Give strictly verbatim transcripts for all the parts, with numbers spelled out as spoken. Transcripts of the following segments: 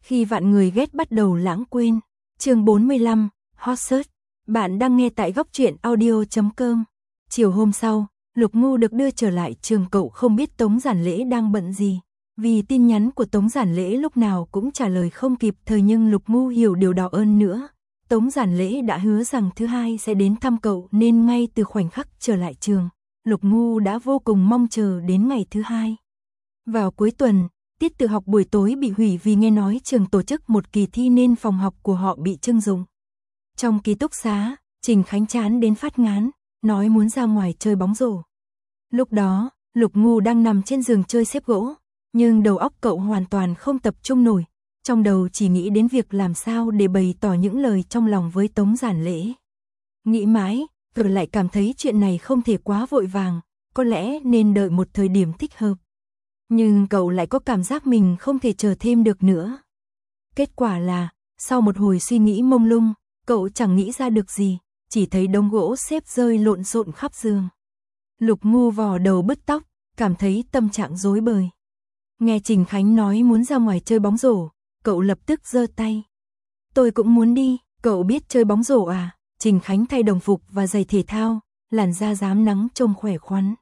Khi vạn người ghét bắt đầu lãng quên. Chương bốn mươi lăm, Hot Search. Bạn đang nghe tại góc truyện audio chấm com. Chiều hôm sau, Lục Ngu được đưa trở lại trường. Cậu không biết Tống Giản Lễ đang bận gì, vì tin nhắn của Tống Giản Lễ lúc nào cũng trả lời không kịp thời, nhưng Lục Ngu hiểu điều đó hơn nữa. Tống Giản Lễ đã hứa rằng thứ hai sẽ đến thăm cậu, nên ngay từ khoảnh khắc trở lại trường, Lục Ngu đã vô cùng mong chờ đến ngày thứ hai. Vào cuối tuần, tiết tự học buổi tối bị hủy vì nghe nói trường tổ chức một kỳ thi nên phòng học của họ bị trưng dụng. Trong ký túc xá, Trình Khánh chán đến phát ngán, nói muốn ra ngoài chơi bóng rổ. Lúc đó, Lục Ngu đang nằm trên giường chơi xếp gỗ, nhưng đầu óc cậu hoàn toàn không tập trung nổi, trong đầu chỉ nghĩ đến việc làm sao để bày tỏ những lời trong lòng với Tống Giản Lễ. Nghĩ mãi, rồi lại cảm thấy chuyện này không thể quá vội vàng, có lẽ nên đợi một thời điểm thích hợp. Nhưng cậu lại có cảm giác mình không thể chờ thêm được nữa. Kết quả là, sau một hồi suy nghĩ mông lung, cậu chẳng nghĩ ra được gì, chỉ thấy đống gỗ xếp rơi lộn xộn khắp giường. Lục Ngu vò đầu bứt tóc, cảm thấy tâm trạng rối bời. Nghe Trình Khánh nói muốn ra ngoài chơi bóng rổ, cậu lập tức giơ tay. Tôi cũng muốn đi, cậu biết chơi bóng rổ à? Trình Khánh thay đồng phục và giày thể thao, làn da rám nắng trông khỏe khoắn.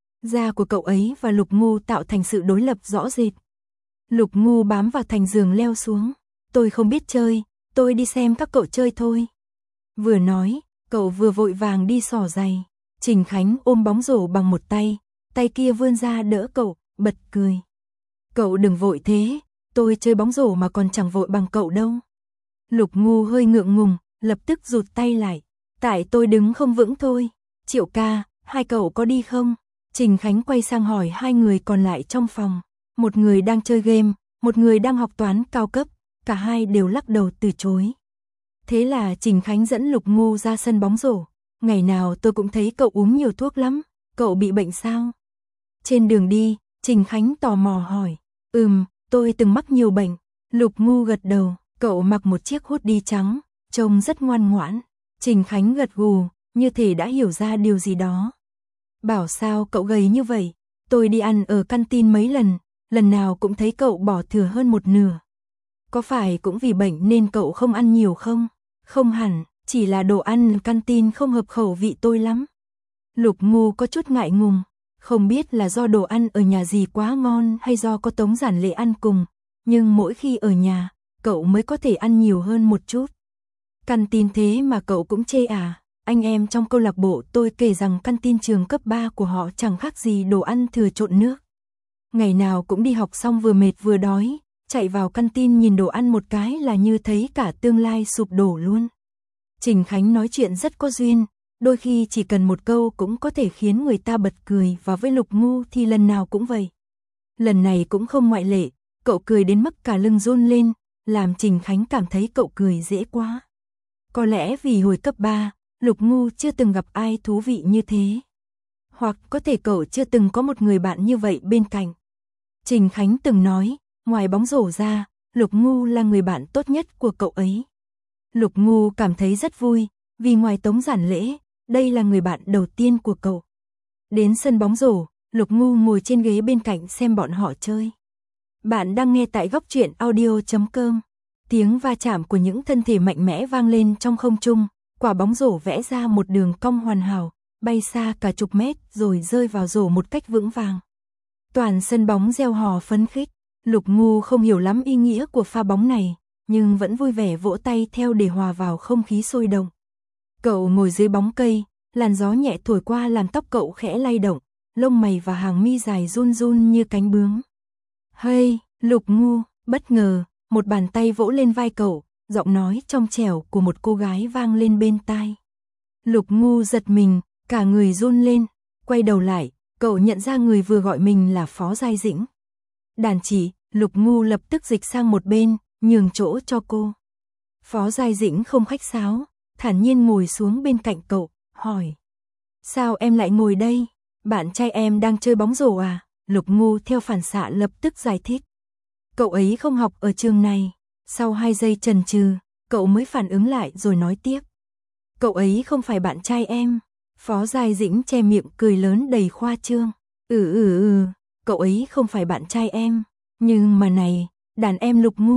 Da của cậu ấy và Lục Ngu tạo thành sự đối lập rõ rệt. Lục Ngu bám vào thành giường leo xuống. Tôi không biết chơi, tôi đi xem các cậu chơi thôi. Vừa nói, cậu vừa vội vàng đi xỏ giày. Trình Khánh ôm bóng rổ bằng một tay, tay kia vươn ra đỡ cậu, bật cười. Cậu đừng vội thế, tôi chơi bóng rổ mà còn chẳng vội bằng cậu đâu. Lục Ngu hơi ngượng ngùng, lập tức rụt tay lại. Tại tôi đứng không vững thôi. Triệu ca, hai cậu có đi không? Trình Khánh quay sang hỏi hai người còn lại trong phòng. Một người đang chơi game, một người đang học toán cao cấp, cả hai đều lắc đầu từ chối. Thế là Trình Khánh dẫn Lục Ngu ra sân bóng rổ. Ngày nào tôi cũng thấy cậu uống nhiều thuốc lắm, cậu bị bệnh sao? Trên đường đi, Trình Khánh tò mò hỏi. Ừm, tôi từng mắc nhiều bệnh. Lục Ngu gật đầu, cậu mặc một chiếc hoodie trắng, trông rất ngoan ngoãn. Trình Khánh gật gù, như thể đã hiểu ra điều gì đó. Bảo sao cậu gầy như vậy? Tôi đi ăn ở canteen mấy lần, lần nào cũng thấy cậu bỏ thừa hơn một nửa. Có phải cũng vì bệnh nên cậu không ăn nhiều không? Không hẳn, chỉ là đồ ăn canteen không hợp khẩu vị tôi lắm. Lục Ngu có chút ngại ngùng, không biết là do đồ ăn ở nhà gì quá ngon hay do có Tống Giản Lễ ăn cùng, nhưng mỗi khi ở nhà, cậu mới có thể ăn nhiều hơn một chút. Canteen thế mà cậu cũng chê à? Anh em trong câu lạc bộ tôi kể rằng canteen trường cấp ba của họ chẳng khác gì đồ ăn thừa trộn nước. Ngày nào cũng đi học xong vừa mệt vừa đói, chạy vào canteen nhìn đồ ăn một cái là như thấy cả tương lai sụp đổ luôn. Trình Khánh nói chuyện rất có duyên, đôi khi chỉ cần một câu cũng có thể khiến người ta bật cười, và với Lục Ngu thì lần nào cũng vậy. Lần này cũng không ngoại lệ, cậu cười đến mức cả lưng run lên, làm Trình Khánh cảm thấy cậu cười dễ quá. Có lẽ vì hồi cấp ba, Lục Ngu chưa từng gặp ai thú vị như thế. Hoặc có thể cậu chưa từng có một người bạn như vậy bên cạnh. Trình Khánh từng nói, ngoài bóng rổ ra, Lục Ngu là người bạn tốt nhất của cậu ấy. Lục Ngu cảm thấy rất vui, vì ngoài Tống Giản Lễ, đây là người bạn đầu tiên của cậu. Đến sân bóng rổ, Lục Ngu ngồi trên ghế bên cạnh xem bọn họ chơi. Bạn đang nghe tại góc truyện audio chấm com. Tiếng va chạm của những thân thể mạnh mẽ vang lên trong không trung, quả bóng rổ vẽ ra một đường cong hoàn hảo, bay xa cả chục mét rồi rơi vào rổ một cách vững vàng. Toàn sân bóng reo hò phấn khích. Lục Ngu không hiểu lắm ý nghĩa của pha bóng này, nhưng vẫn vui vẻ vỗ tay theo để hòa vào không khí sôi động. Cậu ngồi dưới bóng cây, làn gió nhẹ thổi qua làm tóc cậu khẽ lay động, lông mày và hàng mi dài run run như cánh bướm. Hey, Lục Ngu, bất ngờ, một bàn tay vỗ lên vai cậu, giọng nói trong trẻo của một cô gái vang lên bên tai. Lục Ngu giật mình, cả người run lên, quay đầu lại, cậu nhận ra người vừa gọi mình là Phó Giai Dĩnh. Đàn chỉ, Lục Ngu lập tức dịch sang một bên, nhường chỗ cho cô. Phó Giai Dĩnh không khách sáo, thản nhiên ngồi xuống bên cạnh cậu, hỏi. Sao em lại ngồi đây? Bạn trai em đang chơi bóng rổ à? Lục Ngu theo phản xạ lập tức giải thích. Cậu ấy không học ở trường này. Sau hai giây chần chừ, cậu mới phản ứng lại rồi nói tiếp. Cậu ấy không phải bạn trai em. Phó Giai Dĩnh che miệng cười lớn đầy khoa trương. Ừ ừ ừ, cậu ấy không phải bạn trai em. Nhưng mà này, đàn em Lục Ngu,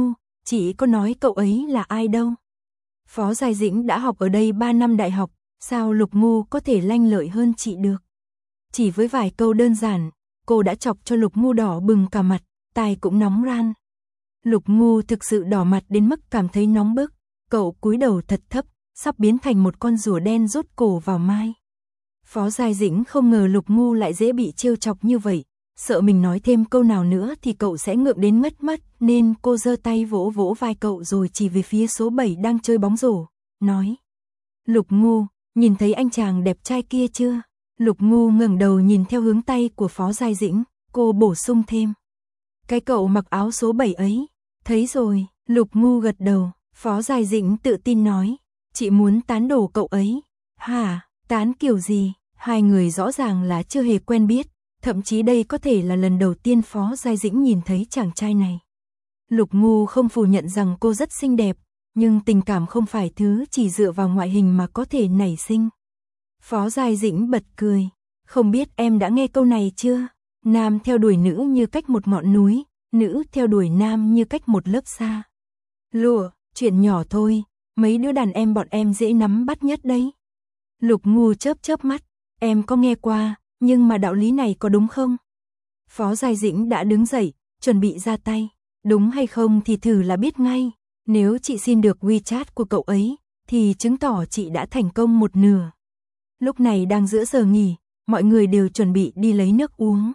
chị có nói cậu ấy là ai đâu. Phó Giai Dĩnh đã học ở đây ba năm đại học, sao Lục Ngu có thể lanh lợi hơn chị được. Chỉ với vài câu đơn giản, cô đã chọc cho Lục Ngu đỏ bừng cả mặt, tai cũng nóng ran. Lục Ngu thực sự đỏ mặt đến mức cảm thấy nóng bức, cậu cúi đầu thật thấp, sắp biến thành một con rùa đen rút cổ vào mai. Phó Giai Dĩnh không ngờ Lục Ngu lại dễ bị trêu chọc như vậy, sợ mình nói thêm câu nào nữa thì cậu sẽ ngượng đến mất mất, nên cô giơ tay vỗ vỗ vai cậu rồi chỉ về phía số bảy đang chơi bóng rổ, nói: Lục Ngu, nhìn thấy anh chàng đẹp trai kia chưa? Lục Ngu ngẩng đầu nhìn theo hướng tay của Phó Giai Dĩnh, cô bổ sung thêm: cái cậu mặc áo số bảy ấy. Thấy rồi, Lục Ngu gật đầu. Phó Giai Dĩnh tự tin nói: chị muốn tán đổ cậu ấy. Hả, tán kiểu gì? Hai người rõ ràng là chưa hề quen biết, thậm chí đây có thể là lần đầu tiên Phó Giai Dĩnh nhìn thấy chàng trai này. Lục Ngu không phủ nhận rằng cô rất xinh đẹp, nhưng tình cảm không phải thứ chỉ dựa vào ngoại hình mà có thể nảy sinh. Phó Giai Dĩnh bật cười: không biết em đã nghe câu này chưa? Nam theo đuổi nữ như cách một ngọn núi, nữ theo đuổi nam như cách một lớp xa. Lùa, chuyện nhỏ thôi, mấy đứa đàn em bọn em dễ nắm bắt nhất đấy. Lục Ngu chớp chớp mắt: em có nghe qua, nhưng mà đạo lý này có đúng không? Phó Giai Dĩnh đã đứng dậy, chuẩn bị ra tay. Đúng hay không thì thử là biết ngay. Nếu chị xin được WeChat của cậu ấy, thì chứng tỏ chị đã thành công một nửa. Lúc này đang giữa giờ nghỉ, mọi người đều chuẩn bị đi lấy nước uống.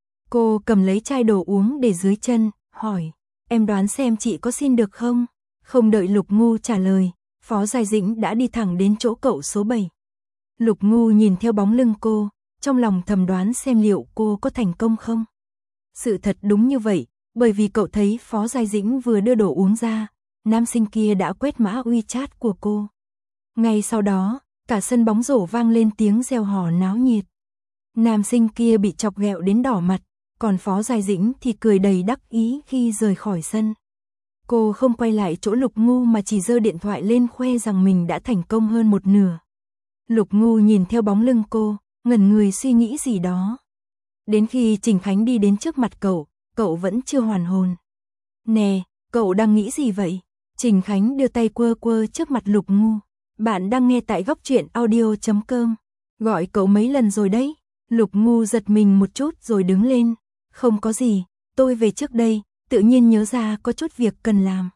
Cô cầm lấy chai đồ uống để dưới chân, hỏi: em đoán xem chị có xin được không? Không đợi Lục Ngu trả lời, Phó Giai Dĩnh đã đi thẳng đến chỗ cậu số bảy. Lục Ngu nhìn theo bóng lưng cô, trong lòng thầm đoán xem liệu cô có thành công không. Sự thật đúng như vậy, bởi vì cậu thấy Phó Giai Dĩnh vừa đưa đồ uống ra, nam sinh kia đã quét mã WeChat của cô. Ngay sau đó, cả sân bóng rổ vang lên tiếng reo hò náo nhiệt. Nam sinh kia bị chọc ghẹo đến đỏ mặt, còn Phó Giai Dĩnh thì cười đầy đắc ý khi rời khỏi sân. Cô không quay lại chỗ Lục Ngu mà chỉ giơ điện thoại lên khoe rằng mình đã thành công hơn một nửa. Lục Ngu nhìn theo bóng lưng cô, ngẩn người suy nghĩ gì đó. Đến khi Trình Khánh đi đến trước mặt cậu, cậu vẫn chưa hoàn hồn. Nè, cậu đang nghĩ gì vậy? Trình Khánh đưa tay quơ quơ trước mặt Lục Ngu. Bạn đang nghe tại góc truyện audio chấm com. Gọi cậu mấy lần rồi đấy. Lục Ngu giật mình một chút rồi đứng lên. Không có gì, tôi về trước đây, tự nhiên nhớ ra có chút việc cần làm.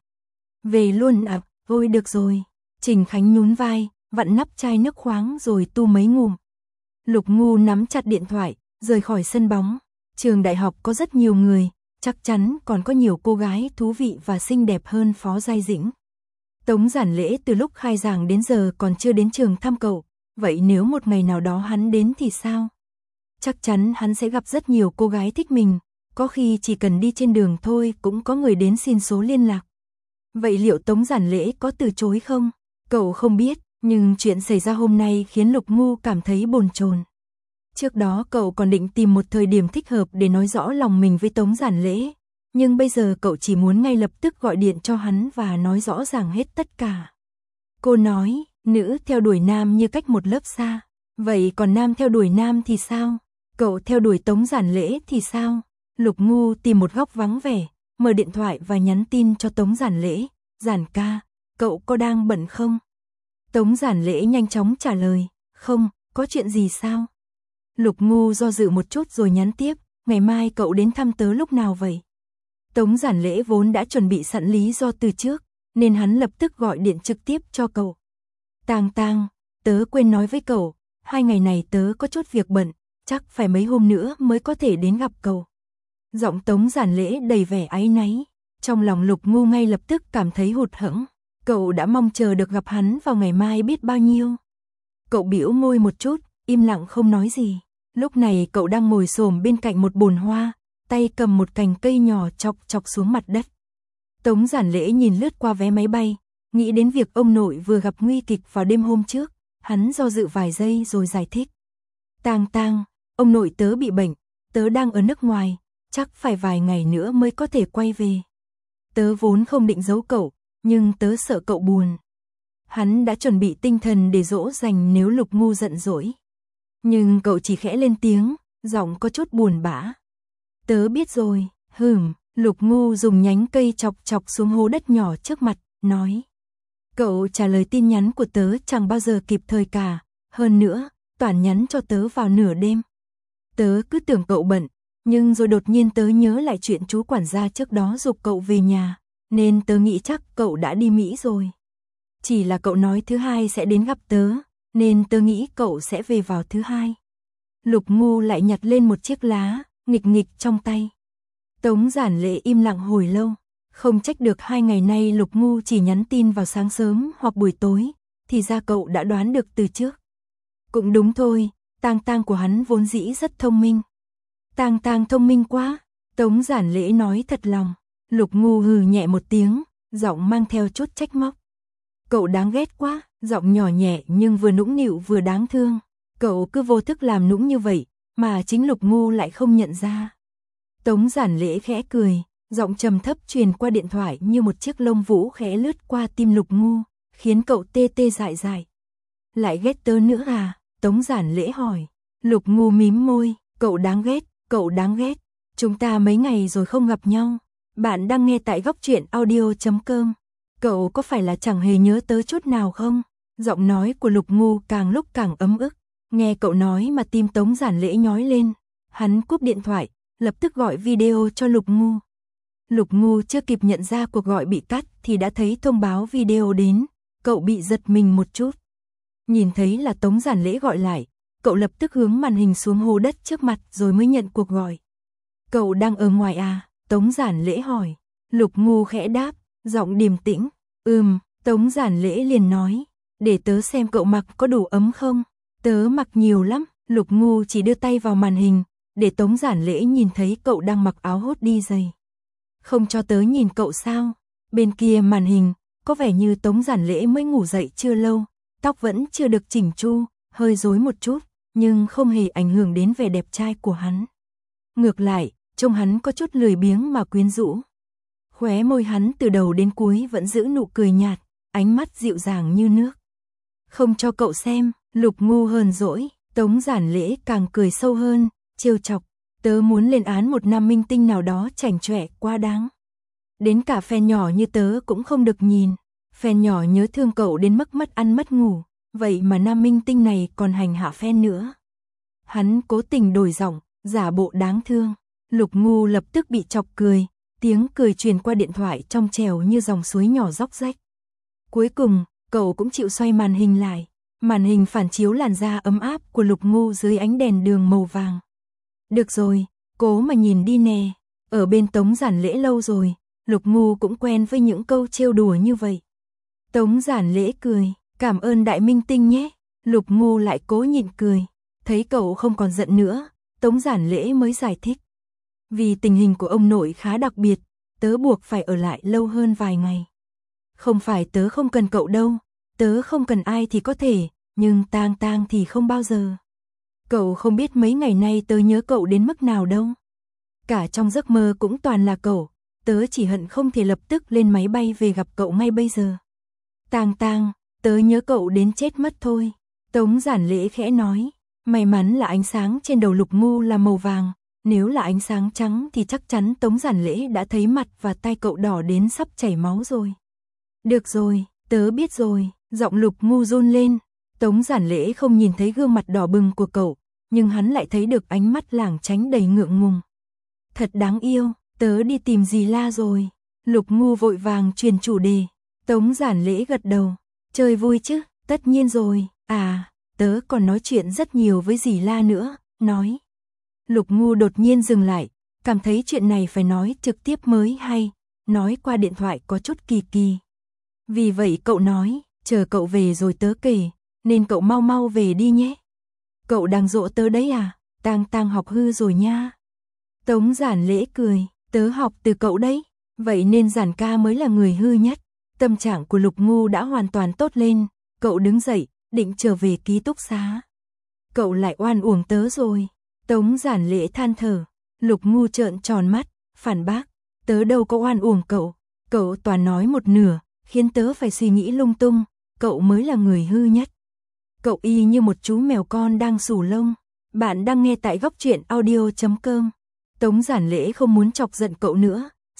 Về luôn à, thôi được rồi. Trình Khánh nhún vai, vặn nắp chai nước khoáng rồi tu mấy ngụm. Lục Ngu nắm chặt điện thoại, rời khỏi sân bóng. Trường đại học có rất nhiều người, chắc chắn còn có nhiều cô gái thú vị và xinh đẹp hơn Phó Giai Dĩnh. Tống Giản Lễ từ lúc khai giảng đến giờ còn chưa đến trường thăm cậu, vậy nếu một ngày nào đó hắn đến thì sao? Chắc chắn hắn sẽ gặp rất nhiều cô gái thích mình, có khi chỉ cần đi trên đường thôi cũng có người đến xin số liên lạc. Vậy liệu Tống Giản Lễ có từ chối không? Cậu không biết, nhưng chuyện xảy ra hôm nay khiến Lục Ngu cảm thấy bồn chồn. Trước đó cậu còn định tìm một thời điểm thích hợp để nói rõ lòng mình với Tống Giản Lễ, nhưng bây giờ cậu chỉ muốn ngay lập tức gọi điện cho hắn và nói rõ ràng hết tất cả. Cô nói, nữ theo đuổi nam như cách một lớp xa, vậy còn nam theo đuổi nam thì sao? Cậu theo đuổi Tống Giản Lễ thì sao? Lục Ngu tìm một góc vắng vẻ, mở điện thoại và nhắn tin cho Tống Giản Lễ. Giản ca, cậu có đang bận không? Tống Giản Lễ nhanh chóng trả lời, không, có chuyện gì sao? Lục Ngu do dự một chút rồi nhắn tiếp, ngày mai cậu đến thăm tớ lúc nào vậy? Tống Giản Lễ vốn đã chuẩn bị sẵn lý do từ trước, nên hắn lập tức gọi điện trực tiếp cho cậu. Tang Tang, tớ quên nói với cậu, hai ngày này tớ có chút việc bận, chắc phải mấy hôm nữa mới có thể đến gặp cậu. Giọng Tống Giản Lễ đầy vẻ áy náy, trong lòng Lục Ngu ngay lập tức cảm thấy hụt hẫng. Cậu đã mong chờ được gặp hắn vào ngày mai biết bao nhiêu. Cậu bĩu môi một chút, im lặng không nói gì. Lúc này cậu đang ngồi xổm bên cạnh một bồn hoa, tay cầm một cành cây nhỏ chọc chọc xuống mặt đất. Tống Giản Lễ nhìn lướt qua vé máy bay, nghĩ đến việc ông nội vừa gặp nguy kịch vào đêm hôm trước, hắn do dự vài giây rồi giải thích. Tang Tang, ông nội tớ bị bệnh, tớ đang ở nước ngoài, chắc phải vài ngày nữa mới có thể quay về. Tớ vốn không định giấu cậu, nhưng tớ sợ cậu buồn. Hắn đã chuẩn bị tinh thần để dỗ dành nếu Lục Ngu giận dỗi. Nhưng cậu chỉ khẽ lên tiếng, giọng có chút buồn bã. Tớ biết rồi, hừm, Lục Ngu dùng nhánh cây chọc chọc xuống hố đất nhỏ trước mặt, nói. Cậu trả lời tin nhắn của tớ chẳng bao giờ kịp thời cả, hơn nữa, toàn nhắn cho tớ vào nửa đêm. Tớ cứ tưởng cậu bận, nhưng rồi đột nhiên tớ nhớ lại chuyện chú quản gia trước đó giục cậu về nhà, nên tớ nghĩ chắc cậu đã đi Mỹ rồi. Chỉ là cậu nói thứ hai sẽ đến gặp tớ, nên tớ nghĩ cậu sẽ về vào thứ hai. Lục Ngu lại nhặt lên một chiếc lá, nghịch nghịch trong tay. Tống Giản Lễ im lặng hồi lâu, không trách được hai ngày nay Lục Ngu chỉ nhắn tin vào sáng sớm hoặc buổi tối, thì ra cậu đã đoán được từ trước. Cũng đúng thôi, Tang Tang của hắn vốn dĩ rất thông minh. Tang Tang thông minh quá, Tống Giản Lễ nói thật lòng. Lục Ngu hừ nhẹ một tiếng, giọng mang theo chút trách móc. Cậu đáng ghét quá, giọng nhỏ nhẹ nhưng vừa nũng nịu vừa đáng thương. Cậu cứ vô thức làm nũng như vậy, mà chính Lục Ngu lại không nhận ra. Tống Giản Lễ khẽ cười, giọng trầm thấp truyền qua điện thoại như một chiếc lông vũ khẽ lướt qua tim Lục Ngu, khiến cậu tê tê dại dại. Lại ghét tớ nữa à? Tống Giản Lễ hỏi. Lục Ngu mím môi, cậu đáng ghét, cậu đáng ghét. Chúng ta mấy ngày rồi không gặp nhau. Bạn đang nghe tại góc truyện audio chấm com. Cậu có phải là chẳng hề nhớ tớ chút nào không? Giọng nói của Lục Ngu càng lúc càng ấm ức. Nghe cậu nói mà tim Tống Giản Lễ nhói lên. Hắn cúp điện thoại, lập tức gọi video cho Lục Ngu. Lục Ngu chưa kịp nhận ra cuộc gọi bị cắt thì đã thấy thông báo video đến. Cậu bị giật mình một chút. Nhìn thấy là Tống Giản Lễ gọi lại, cậu lập tức hướng màn hình xuống hố đất trước mặt rồi mới nhận cuộc gọi. Cậu đang ở ngoài à? Tống Giản Lễ hỏi. Lục Ngu khẽ đáp, giọng điềm tĩnh. Ừm, Tống Giản Lễ liền nói. Để tớ xem cậu mặc có đủ ấm không? Tớ mặc nhiều lắm. Lục Ngu chỉ đưa tay vào màn hình, để Tống Giản Lễ nhìn thấy cậu đang mặc áo hốt đi giày. Không cho tớ nhìn cậu sao? Bên kia màn hình, có vẻ như Tống Giản Lễ mới ngủ dậy chưa lâu, tóc vẫn chưa được chỉnh chu, hơi rối một chút, nhưng không hề ảnh hưởng đến vẻ đẹp trai của hắn. Ngược lại, trông hắn có chút lười biếng mà quyến rũ. Khóe môi hắn từ đầu đến cuối vẫn giữ nụ cười nhạt, ánh mắt dịu dàng như nước. Không cho cậu xem, Lục Ngu hờn dỗi. Tống Giản Lễ càng cười sâu hơn, trêu chọc. Tớ muốn lên án một nam minh tinh nào đó chảnh chọe quá đáng. Đến cả fan nhỏ như tớ cũng không được nhìn. Fan nhỏ nhớ thương cậu đến mức mất ăn mất ngủ, vậy mà nam minh tinh này còn hành hạ fan nữa. Hắn cố tình đổi giọng, giả bộ đáng thương. Lục Ngu lập tức bị chọc cười, tiếng cười truyền qua điện thoại trong trèo như dòng suối nhỏ róc rách. Cuối cùng, cậu cũng chịu xoay màn hình lại. Màn hình phản chiếu làn da ấm áp của Lục Ngu dưới ánh đèn đường màu vàng. Được rồi, cố mà nhìn đi nè. Ở bên Tống Giản Lễ lâu rồi, Lục Ngu cũng quen với những câu trêu đùa như vậy. Tống Giản Lễ cười, cảm ơn đại minh tinh nhé. Lục Ngu lại cố nhịn cười. Thấy cậu không còn giận nữa, Tống Giản Lễ mới giải thích. Vì tình hình của ông nội khá đặc biệt, tớ buộc phải ở lại lâu hơn vài ngày. Không phải tớ không cần cậu đâu, tớ không cần ai thì có thể, nhưng Tang Tang thì không bao giờ. Cậu không biết mấy ngày nay tớ nhớ cậu đến mức nào đâu. Cả trong giấc mơ cũng toàn là cậu, tớ chỉ hận không thể lập tức lên máy bay về gặp cậu ngay bây giờ. Tang Tang, tớ nhớ cậu đến chết mất thôi. Tống Giản Lễ khẽ nói, may mắn là ánh sáng trên đầu Lục Ngu là màu vàng, nếu là ánh sáng trắng thì chắc chắn Tống Giản Lễ đã thấy mặt và tay cậu đỏ đến sắp chảy máu rồi. Được rồi, tớ biết rồi, giọng Lục Ngu run lên. Tống Giản Lễ không nhìn thấy gương mặt đỏ bừng của cậu, nhưng hắn lại thấy được ánh mắt lảng tránh đầy ngượng ngùng. Thật đáng yêu, tớ đi tìm dì La rồi. Lục Ngu vội vàng truyền chủ đề. Tống Giản Lễ gật đầu. Chơi vui chứ, tất nhiên rồi. À, tớ còn nói chuyện rất nhiều với dì La nữa, nói. Lục Ngu đột nhiên dừng lại, cảm thấy chuyện này phải nói trực tiếp mới hay, nói qua điện thoại có chút kỳ kỳ. Vì vậy cậu nói, chờ cậu về rồi tớ kể, nên cậu mau mau về đi nhé. Cậu đang dỗ tớ đấy à? Tang Tang học hư rồi nha. Tống Giản Lễ cười, tớ học từ cậu đấy, vậy nên Giản ca mới là người hư nhất. Tâm trạng của Lục Ngu đã hoàn toàn tốt lên, cậu đứng dậy, định trở về ký túc xá. Cậu lại oan uổng tớ rồi. Tống Giản Lễ than thở. Lục Ngu trợn tròn mắt, phản bác, tớ đâu có oan uổng cậu, cậu toàn nói một nửa, khiến tớ phải suy nghĩ lung tung, cậu mới là người hư nhất. Cậu y như một chú mèo con đang xù lông. Bạn đang nghe tại góc truyện audio chấm com. Tống Giản Lễ không muốn chọc giận cậu nữa,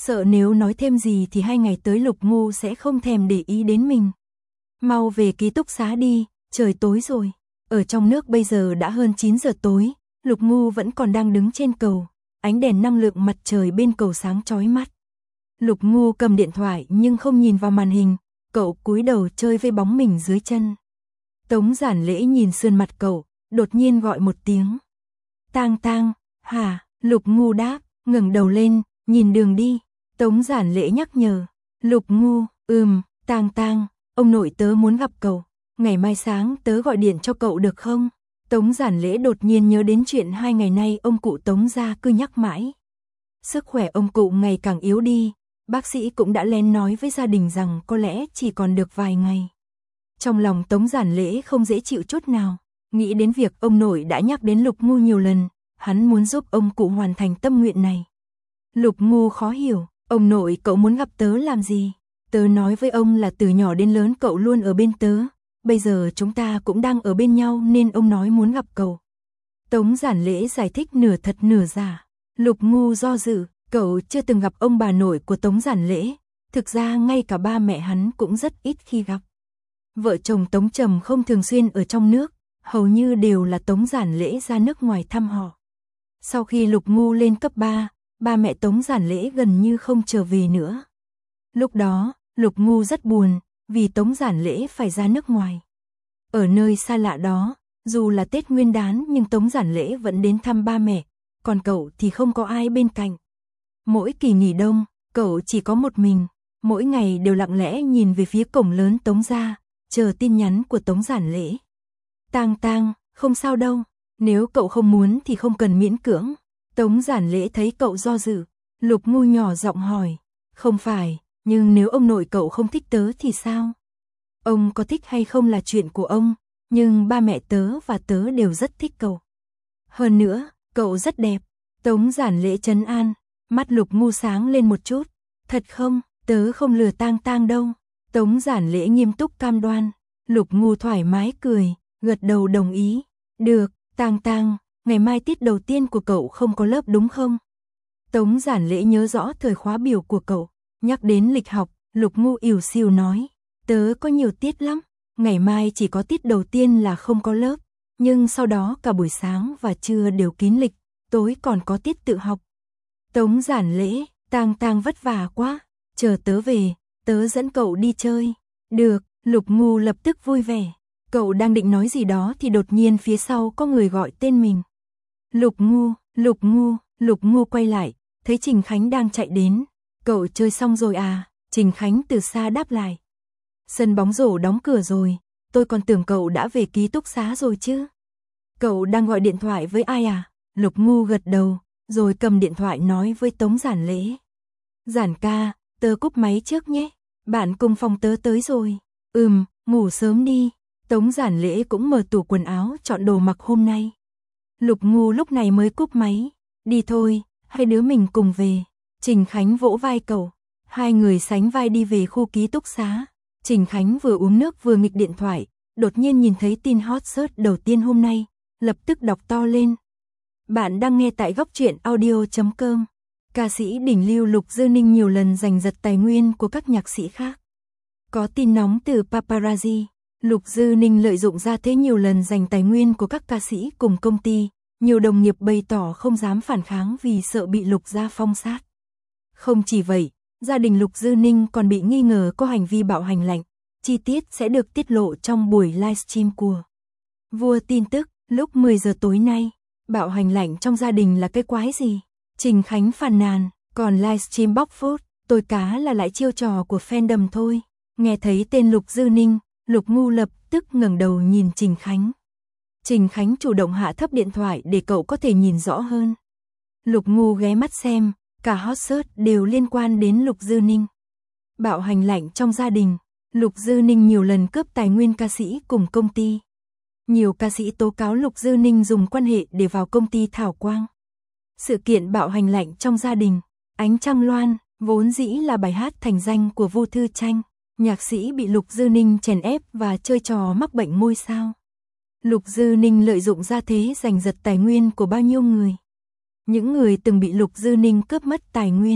sợ nếu nói thêm gì thì hai ngày tới Lục Ngu sẽ không thèm để ý đến mình. Mau về ký túc xá đi, trời tối rồi. Ở trong nước bây giờ đã hơn chín giờ tối, Lục Ngu vẫn còn đang đứng trên cầu, ánh đèn năng lượng mặt trời bên cầu sáng chói mắt. Lục Ngu cầm điện thoại nhưng không nhìn vào màn hình, cậu cúi đầu chơi với bóng mình dưới chân. Tống Giản Lễ nhìn sườn mặt cậu, đột nhiên gọi một tiếng. Tang Tang, hả? Lục Ngu đáp, ngẩng đầu lên, nhìn đường đi. Tống Giản Lễ nhắc nhở. Lục Ngu, ừm, Tang Tang, ông nội tớ muốn gặp cậu. Ngày mai sáng tớ gọi điện cho cậu được không? Tống Giản Lễ đột nhiên nhớ đến chuyện hai ngày nay ông cụ Tống gia cứ nhắc mãi. Sức khỏe ông cụ ngày càng yếu đi, bác sĩ cũng đã lén nói với gia đình rằng có lẽ chỉ còn được vài ngày. Trong lòng Tống Giản Lễ không dễ chịu chút nào, nghĩ đến việc ông nội đã nhắc đến Lục Ngu nhiều lần, hắn muốn giúp ông cụ hoàn thành tâm nguyện này. Lục Ngu khó hiểu, ông nội cậu muốn gặp tớ làm gì? Tớ nói với ông là từ nhỏ đến lớn cậu luôn ở bên tớ, bây giờ chúng ta cũng đang ở bên nhau nên ông nói muốn gặp cậu. Tống Giản Lễ giải thích nửa thật nửa giả. Lục Ngu do dự, cậu chưa từng gặp ông bà nội của Tống Giản Lễ, thực ra ngay cả ba mẹ hắn cũng rất ít khi gặp. Vợ chồng Tống Trầm không thường xuyên ở trong nước, hầu như đều là Tống Giản Lễ ra nước ngoài thăm họ. Sau khi Lục Ngu lên cấp ba, ba mẹ Tống Giản Lễ gần như không trở về nữa. Lúc đó, Lục Ngu rất buồn, vì Tống Giản Lễ phải ra nước ngoài. Ở nơi xa lạ đó, dù là Tết Nguyên đán nhưng Tống Giản Lễ vẫn đến thăm ba mẹ, còn cậu thì không có ai bên cạnh. Mỗi kỳ nghỉ đông, cậu chỉ có một mình, mỗi ngày đều lặng lẽ nhìn về phía cổng lớn Tống gia, chờ tin nhắn của Tống Giản Lễ. Tang Tang, không sao đâu, nếu cậu không muốn thì không cần miễn cưỡng. Tống Giản Lễ thấy cậu do dự, Lục Ngu nhỏ giọng hỏi, không phải, nhưng nếu ông nội cậu không thích tớ thì sao? Ông có thích hay không là chuyện của ông, nhưng ba mẹ tớ và tớ đều rất thích cậu. Hơn nữa, cậu rất đẹp. Tống Giản Lễ trấn an, mắt Lục Ngu sáng lên một chút. Thật không, tớ không lừa Tang Tang đâu. Tống Giản Lễ nghiêm túc cam đoan. Lục Ngu thoải mái cười, gật đầu đồng ý. Được, Tang Tang, ngày mai tiết đầu tiên của cậu không có lớp đúng không? Tống Giản Lễ nhớ rõ thời khóa biểu của cậu, nhắc đến lịch học, Lục Ngu ỉu xìu nói. Tớ có nhiều tiết lắm, ngày mai chỉ có tiết đầu tiên là không có lớp, nhưng sau đó cả buổi sáng và trưa đều kín lịch, tối còn có tiết tự học. Tống Giản Lễ, Tang Tang vất vả quá, chờ tớ về, tớ dẫn cậu đi chơi. Được, Lục Ngu lập tức vui vẻ. Cậu đang định nói gì đó thì đột nhiên phía sau có người gọi tên mình. Lục Ngu, Lục Ngu, Lục Ngu quay lại, thấy Trình Khánh đang chạy đến. Cậu chơi xong rồi à? Trình Khánh từ xa đáp lại. Sân bóng rổ đóng cửa rồi, tôi còn tưởng cậu đã về ký túc xá rồi chứ. Cậu đang gọi điện thoại với ai à? Lục Ngu gật đầu, rồi cầm điện thoại nói với Tống Giản Lễ. Giản ca, tớ cúp máy trước nhé, bạn cùng phòng tớ tới rồi. Ừm, ngủ sớm đi. Tống Giản Lễ cũng mở tủ quần áo chọn đồ mặc hôm nay. Lục Ngu lúc này mới cúp máy. Đi thôi, hai đứa mình cùng về. Trình Khánh vỗ vai cậu. Hai người sánh vai đi về khu ký túc xá. Trình Khánh vừa uống nước vừa nghịch điện thoại, đột nhiên nhìn thấy tin hot search đầu tiên hôm nay, lập tức đọc to lên. Bạn đang nghe tại góc truyện audio chấm com. Ca sĩ đỉnh lưu Lục Dư Ninh nhiều lần giành giật tài nguyên của các nhạc sĩ khác. Có tin nóng từ paparazzi, Lục Dư Ninh lợi dụng ra thế nhiều lần giành tài nguyên của các ca sĩ cùng công ty, nhiều đồng nghiệp bày tỏ không dám phản kháng vì sợ bị Lục gia phong sát. Không chỉ vậy, gia đình Lục Dư Ninh còn bị nghi ngờ có hành vi bạo hành lạnh, chi tiết sẽ được tiết lộ trong buổi livestream của Vua Tin Tức lúc mười giờ tối nay. Bạo hành lạnh trong gia đình là cái quái gì? Trình Khánh phàn nàn, còn livestream bóc phốt, tôi cá là lại chiêu trò của fandom thôi. Nghe thấy tên Lục Dư Ninh, Lục Ngu lập tức ngẩng đầu nhìn Trình Khánh. Trình Khánh chủ động hạ thấp điện thoại để cậu có thể nhìn rõ hơn. Lục Ngu ghé mắt xem, cả hot search đều liên quan đến Lục Dư Ninh. Bạo hành lạnh trong gia đình, Lục Dư Ninh nhiều lần cướp tài nguyên ca sĩ cùng công ty. Nhiều ca sĩ tố cáo Lục Dư Ninh dùng quan hệ để vào công ty Thảo Quang. Sự kiện bạo hành lạnh trong gia đình, Ánh Trăng Loan, vốn dĩ là bài hát thành danh của Vu Thư Tranh. Nhạc sĩ bị Lục Dư Ninh chèn ép và chơi trò mắc bệnh ngôi sao. Lục Dư Ninh lợi dụng ra thế giành giật tài nguyên của bao nhiêu người. Những người từng bị Lục Dư Ninh cướp mất tài nguyên,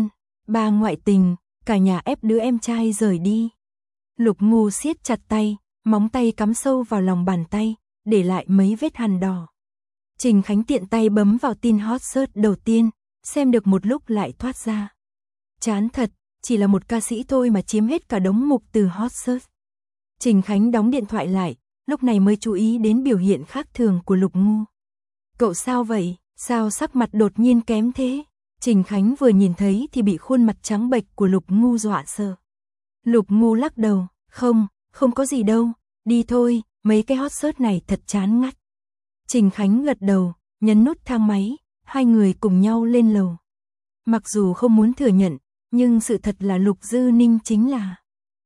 Ba ngoại tình, cả nhà ép đứa em trai rời đi. Lục Ngu siết chặt tay, móng tay cắm sâu vào lòng bàn tay, để lại mấy vết hằn đỏ. Trình Khánh tiện tay bấm vào tin hot search đầu tiên, xem được một lúc lại thoát ra. Chán thật, chỉ là một ca sĩ thôi mà chiếm hết cả đống mục từ hot search. Trình Khánh đóng điện thoại lại, lúc này mới chú ý đến biểu hiện khác thường của Lục Ngu. Cậu sao vậy, sao sắc mặt đột nhiên kém thế? Trình Khánh vừa nhìn thấy thì bị khuôn mặt trắng bệch của Lục Ngu dọa sợ. Lục Ngu lắc đầu, không, không có gì đâu, đi thôi, mấy cái hot search này thật chán ngắt. Trình Khánh gật đầu, nhấn nút thang máy, hai người cùng nhau lên lầu. Mặc dù không muốn thừa nhận, nhưng sự thật là Lục Dư Ninh chính là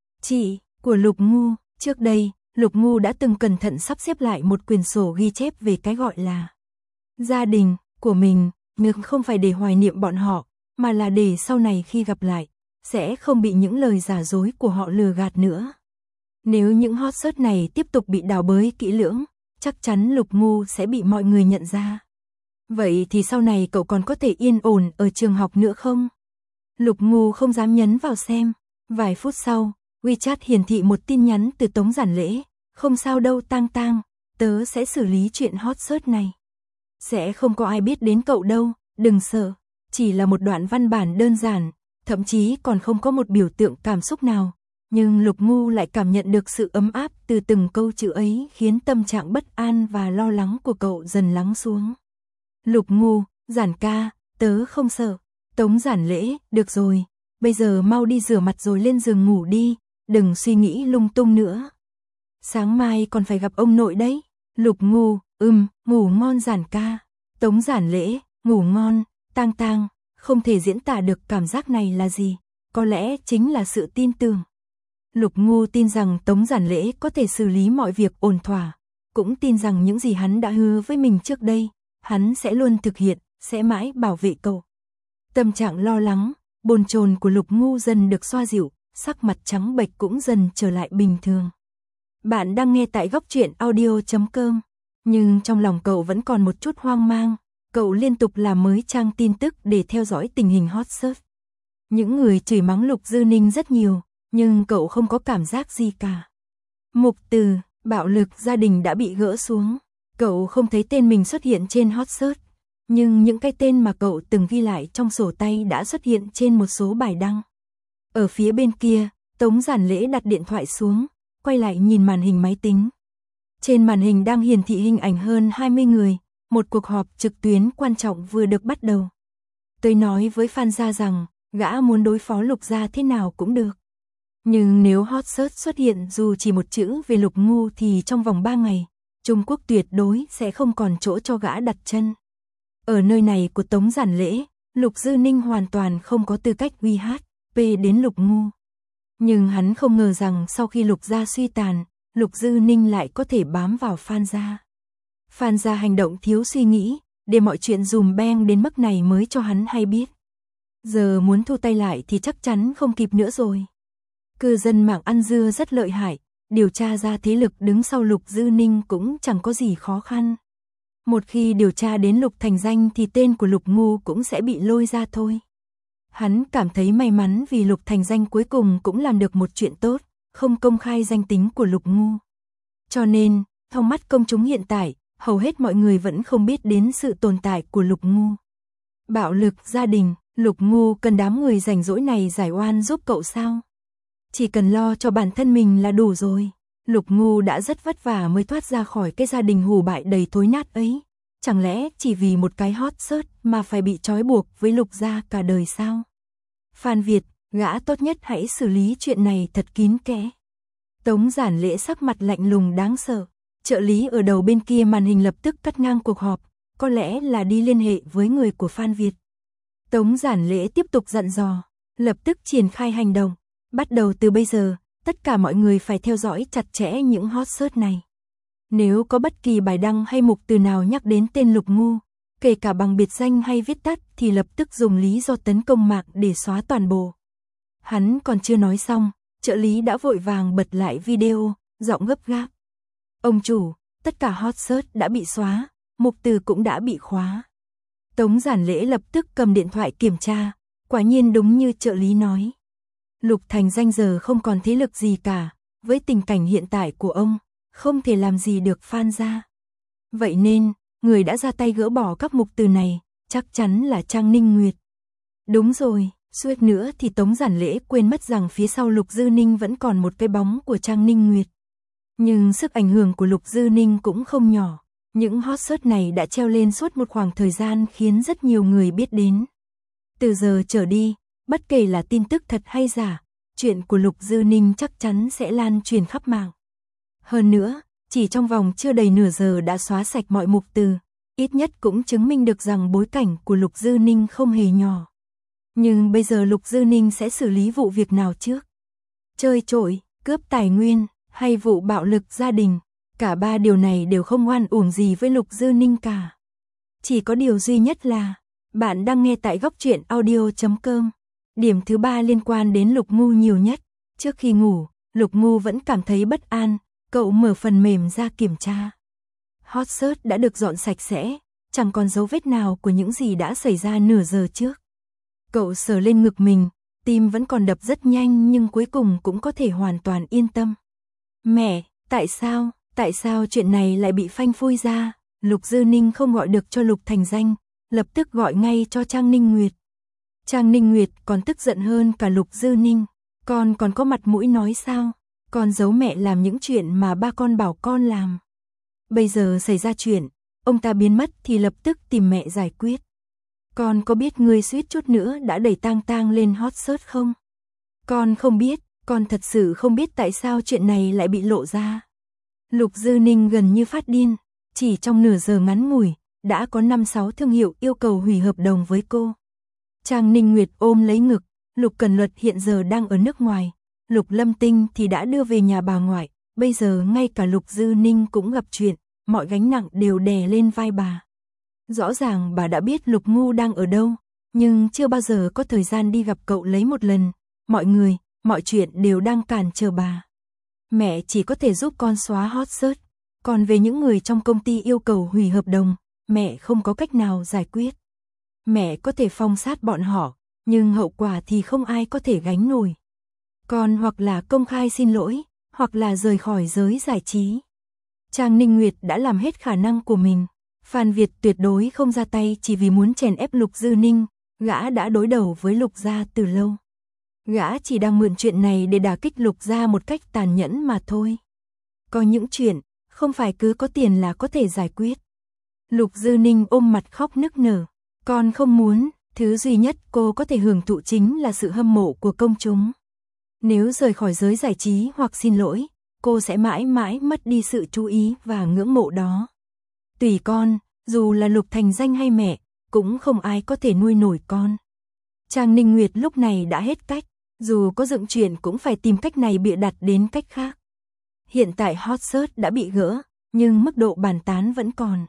chị của Lục Ngu. Trước đây, Lục Ngu đã từng cẩn thận sắp xếp lại một quyển sổ ghi chép về cái gọi là gia đình của mình, nhưng không phải để hoài niệm bọn họ, mà là để sau này khi gặp lại, sẽ không bị những lời giả dối của họ lừa gạt nữa. Nếu những hot search này tiếp tục bị đào bới kỹ lưỡng, chắc chắn Lục Ngu sẽ bị mọi người nhận ra. Vậy thì sau này cậu còn có thể yên ổn ở trường học nữa không? Lục Ngu không dám nhấn vào xem. Vài phút sau, WeChat hiển thị một tin nhắn từ Tống Giản Lễ. Không sao đâu Tang Tang, tớ sẽ xử lý chuyện hot search này. Sẽ không có ai biết đến cậu đâu, đừng sợ. Chỉ là một đoạn văn bản đơn giản, thậm chí còn không có một biểu tượng cảm xúc nào. Nhưng Lục Ngu lại cảm nhận được sự ấm áp từ từng câu chữ ấy, khiến tâm trạng bất an và lo lắng của cậu dần lắng xuống. Lục Ngu, Giản ca, tớ không sợ. Tống Giản Lễ, được rồi, bây giờ mau đi rửa mặt rồi lên giường ngủ đi, đừng suy nghĩ lung tung nữa. Sáng mai còn phải gặp ông nội đấy. Lục Ngu, ừm, ngủ ngon Giản ca. Tống Giản Lễ, ngủ ngon. Tang Tang, không thể diễn tả được cảm giác này là gì, có lẽ chính là sự tin tưởng. Lục Ngu tin rằng Tống Giản Lễ có thể xử lý mọi việc ổn thỏa, cũng tin rằng những gì hắn đã hứa với mình trước đây, hắn sẽ luôn thực hiện, sẽ mãi bảo vệ cậu. Tâm trạng lo lắng, bồn chồn của Lục Ngu dần được xoa dịu, sắc mặt trắng bệch cũng dần trở lại bình thường. Bạn đang nghe tại góc truyện audio chấm com, nhưng trong lòng cậu vẫn còn một chút hoang mang, cậu liên tục làm mới trang tin tức để theo dõi tình hình hot search. Những người chửi mắng Lục Dư Ninh rất nhiều, nhưng cậu không có cảm giác gì cả. Mục từ, bạo lực gia đình đã bị gỡ xuống, cậu không thấy tên mình xuất hiện trên hot search, nhưng những cái tên mà cậu từng ghi lại trong sổ tay đã xuất hiện trên một số bài đăng. Ở phía bên kia, Tống Giản Lễ đặt điện thoại xuống, quay lại nhìn màn hình máy tính. Trên màn hình đang hiển thị hình ảnh hơn hai mươi người, một cuộc họp trực tuyến quan trọng vừa được bắt đầu. Tôi nói với Phan Gia rằng, gã muốn đối phó Lục gia thế nào cũng được. Nhưng nếu hot search xuất hiện dù chỉ một chữ về Lục Ngu thì trong vòng ba ngày, Trung Quốc tuyệt đối sẽ không còn chỗ cho gã đặt chân. Ở nơi này của Tống Giản Lễ, Lục Dư Ninh hoàn toàn không có tư cách uy hiếp đến Lục Ngu. Nhưng hắn không ngờ rằng sau khi Lục gia suy tàn, Lục Dư Ninh lại có thể bám vào Phan gia. Phan gia hành động thiếu suy nghĩ, để mọi chuyện dùm beng đến mức này mới cho hắn hay biết. Giờ muốn thu tay lại thì chắc chắn không kịp nữa rồi. Cư dân mạng ăn dưa rất lợi hại, điều tra ra thế lực đứng sau Lục Dư Ninh cũng chẳng có gì khó khăn. Một khi điều tra đến Lục Thành Danh thì tên của Lục Ngu cũng sẽ bị lôi ra thôi. Hắn cảm thấy may mắn vì Lục Thành Danh cuối cùng cũng làm được một chuyện tốt, không công khai danh tính của Lục Ngu. Cho nên, trong mắt công chúng hiện tại, hầu hết mọi người vẫn không biết đến sự tồn tại của Lục Ngu. Bạo lực gia đình, Lục Ngu cần đám người rảnh rỗi này giải oan giúp cậu sao? Chỉ cần lo cho bản thân mình là đủ rồi. Lục Ngu đã rất vất vả mới thoát ra khỏi cái gia đình hủ bại đầy thối nát ấy. Chẳng lẽ chỉ vì một cái hot search mà phải bị trói buộc với Lục gia cả đời sao? Phan Việt, gã tốt nhất hãy xử lý chuyện này thật kín kẽ. Tống Giản Lễ sắc mặt lạnh lùng đáng sợ. Trợ lý ở đầu bên kia màn hình lập tức cắt ngang cuộc họp, có lẽ là đi liên hệ với người của Phan Việt. Tống Giản Lễ tiếp tục dặn dò, lập tức triển khai hành động. Bắt đầu từ bây giờ, tất cả mọi người phải theo dõi chặt chẽ những hot search này. Nếu có bất kỳ bài đăng hay mục từ nào nhắc đến tên Lục Ngu, kể cả bằng biệt danh hay viết tắt thì lập tức dùng lý do tấn công mạng để xóa toàn bộ. Hắn còn chưa nói xong, trợ lý đã vội vàng bật lại video, giọng gấp gáp. Ông chủ, tất cả hot search đã bị xóa, mục từ cũng đã bị khóa. Tống Giản Lễ lập tức cầm điện thoại kiểm tra, Quả nhiên đúng như trợ lý nói. Lục Thành Danh giờ không còn thế lực gì cả, với tình cảnh hiện tại của ông, không thể làm gì được Phan gia. Vậy nên, người đã ra tay gỡ bỏ các mục từ này, chắc chắn là Trang Ninh Nguyệt. Đúng rồi, suýt nữa thì Tống Giản Lễ quên mất rằng phía sau Lục Dư Ninh vẫn còn một cái bóng của Trang Ninh Nguyệt. Nhưng sức ảnh hưởng của Lục Dư Ninh cũng không nhỏ. Những hot search này đã treo lên suốt một khoảng thời gian khiến rất nhiều người biết đến. Từ giờ trở đi, bất kể là tin tức thật hay giả, chuyện của Lục Dư Ninh chắc chắn sẽ lan truyền khắp mạng. Hơn nữa, chỉ trong vòng chưa đầy nửa giờ đã xóa sạch mọi mục từ, ít nhất cũng chứng minh được rằng bối cảnh của Lục Dư Ninh không hề nhỏ. Nhưng bây giờ Lục Dư Ninh sẽ xử lý vụ việc nào trước? Chơi trội, cướp tài nguyên, hay vụ bạo lực gia đình? Cả ba điều này đều không oan uổng gì với Lục Dư Ninh cả. Chỉ có điều duy nhất là, bạn đang nghe tại góc truyện audio chấm com. Điểm thứ ba liên quan đến Lục Ngu nhiều nhất. Trước khi ngủ, Lục Ngu vẫn cảm thấy bất an, cậu mở phần mềm ra kiểm tra. Hot search đã được dọn sạch sẽ, chẳng còn dấu vết nào của những gì đã xảy ra nửa giờ trước. Cậu sờ lên ngực mình, tim vẫn còn đập rất nhanh nhưng cuối cùng cũng có thể hoàn toàn yên tâm. Mẹ, tại sao, tại sao chuyện này lại bị phanh phui ra? Lục Dư Ninh không gọi được cho Lục Thành Danh, lập tức gọi ngay cho Trang Ninh Nguyệt. Trang Ninh Nguyệt còn tức giận hơn cả Lục Dư Ninh. Con còn có mặt mũi nói sao? Con giấu mẹ làm những chuyện mà ba con bảo con làm. Bây giờ xảy ra chuyện, ông ta biến mất thì lập tức tìm mẹ giải quyết. Con có biết ngươi suýt chút nữa đã đẩy Tang Tang lên hot search không? Con không biết, con thật sự không biết tại sao chuyện này lại bị lộ ra. Lục Dư Ninh gần như phát điên, chỉ trong nửa giờ ngắn ngủi, đã có năm sáu thương hiệu yêu cầu hủy hợp đồng với cô. Trang Ninh Nguyệt ôm lấy ngực, Lục Cẩn Luật hiện giờ đang ở nước ngoài, Lục Lâm Tinh thì đã đưa về nhà bà ngoại, bây giờ ngay cả Lục Dư Ninh cũng gặp chuyện, mọi gánh nặng đều đè lên vai bà. Rõ ràng bà đã biết Lục Ngu đang ở đâu, nhưng chưa bao giờ có thời gian đi gặp cậu lấy một lần, mọi người, mọi chuyện đều đang cản trở bà. Mẹ chỉ có thể giúp con xóa hot search, còn về những người trong công ty yêu cầu hủy hợp đồng, mẹ không có cách nào giải quyết. Mẹ có thể phong sát bọn họ, nhưng hậu quả thì không ai có thể gánh nổi. Con hoặc là công khai xin lỗi, hoặc là rời khỏi giới giải trí. Trang Ninh Nguyệt đã làm hết khả năng của mình. Phan Việt tuyệt đối không ra tay chỉ vì muốn chèn ép Lục Dư Ninh, gã đã đối đầu với Lục gia từ lâu. Gã chỉ đang mượn chuyện này để đả kích Lục gia một cách tàn nhẫn mà thôi. Có những chuyện, không phải cứ có tiền là có thể giải quyết. Lục Dư Ninh ôm mặt khóc nức nở. Con không muốn, thứ duy nhất cô có thể hưởng thụ chính là sự hâm mộ của công chúng. Nếu rời khỏi giới giải trí hoặc xin lỗi, cô sẽ mãi mãi mất đi sự chú ý và ngưỡng mộ đó. Tùy con, dù là Lục Thành Danh hay mẹ, cũng không ai có thể nuôi nổi con. Trang Ninh Nguyệt lúc này đã hết cách, dù có dựng chuyện cũng phải tìm cách này bịa đặt đến cách khác. Hiện tại hot search đã bị gỡ, nhưng mức độ bàn tán vẫn còn.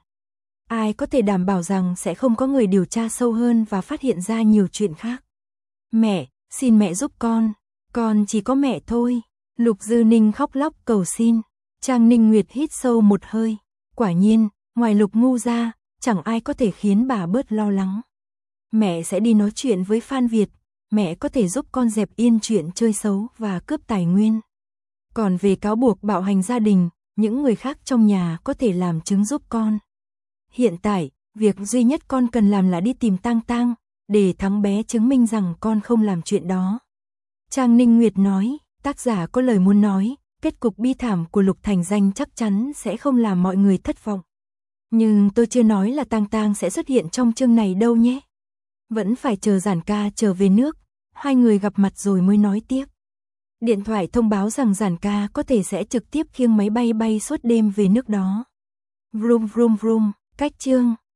Ai có thể đảm bảo rằng sẽ không có người điều tra sâu hơn và phát hiện ra nhiều chuyện khác. Mẹ, xin mẹ giúp con, con chỉ có mẹ thôi. Lục Dư Ninh khóc lóc cầu xin. Trang Ninh Nguyệt hít sâu một hơi. Quả nhiên, ngoài Lục Ngu ra, chẳng ai có thể khiến bà bớt lo lắng. Mẹ sẽ đi nói chuyện với Phan Việt, mẹ có thể giúp con dẹp yên chuyện chơi xấu và cướp tài nguyên. Còn về cáo buộc bạo hành gia đình, những người khác trong nhà có thể làm chứng giúp con. Hiện tại, việc duy nhất con cần làm là đi tìm Tang Tang, để thắng bé chứng minh rằng con không làm chuyện đó. Trang Ninh Nguyệt nói, tác giả có lời muốn nói, kết cục bi thảm của Lục Thành Danh chắc chắn sẽ không làm mọi người thất vọng. Nhưng tôi chưa nói là Tang Tang sẽ xuất hiện trong chương này đâu nhé. Vẫn phải chờ Giản ca trở về nước, hai người gặp mặt rồi mới nói tiếp. Điện thoại thông báo rằng Giản ca có thể sẽ trực tiếp khiêng máy bay bay suốt đêm về nước đó. Vroom vroom vroom, cách chương.